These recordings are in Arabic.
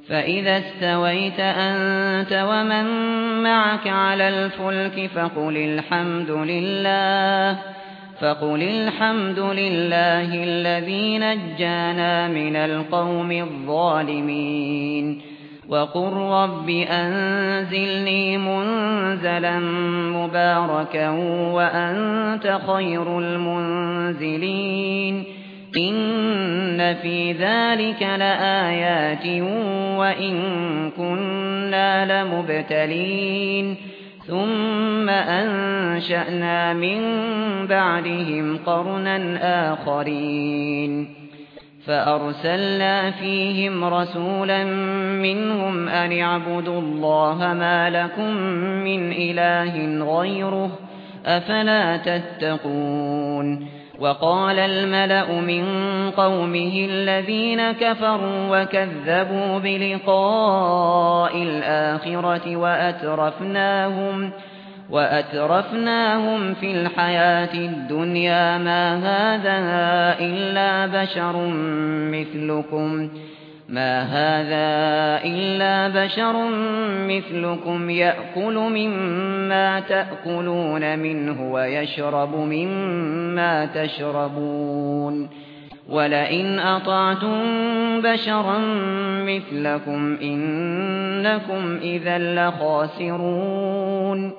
فإذا استويت أنت ومن معك على الفلك فقل الحمد لله الذي نجانا من القوم الظالمين وقل رب أنزلني منزلا مباركا وأنت خير المنزلين إن في ذلك لآيات وإن كنا لمبتلين ثم أنشأنا من بعدهم قرنا آخرين فأرسلنا فيهم رسولا منهم أن اعبدوا الله ما لكم من إله غيره أفلا تتقون وقال الملأ من قومه الذين كفروا وكذبوا بلقاء الآخرة وأترفناهم في الحياة الدنيا ما هذا إلا بشر مثلكم يأكل مما تأكلون منه ويشرب مما تشربون ولئن أطعتم بشرا مثلكم إنكم إذا لخاسرون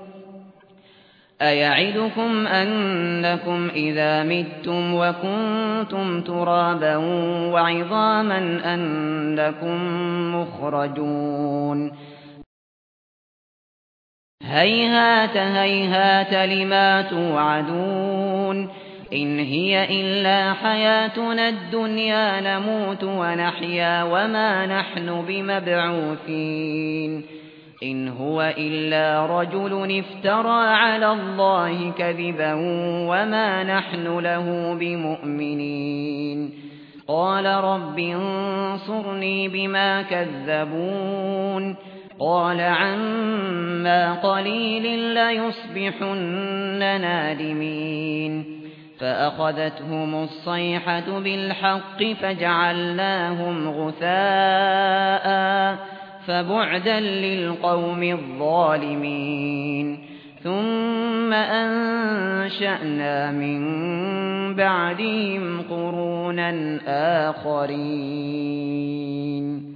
أيعدكم أنكم إذا متم وكنتم ترابا وعظاما أنكم مخرجون هيهات هيهات لما توعدون إن هي إلا حياتنا الدنيا نموت ونحيا وما نحن بمبعوثين إن هو إلا رجل افترى على الله كذبا وما نحن له بمؤمنين قال رب انصرني بما كذبون قال عما قليل ليصبحن نادمين فأخذتهم الصيحة بالحق فجعلناهم غثاء فبعدا للقوم الظالمين ثم أنشأنا من بعدهم قرونا آخرين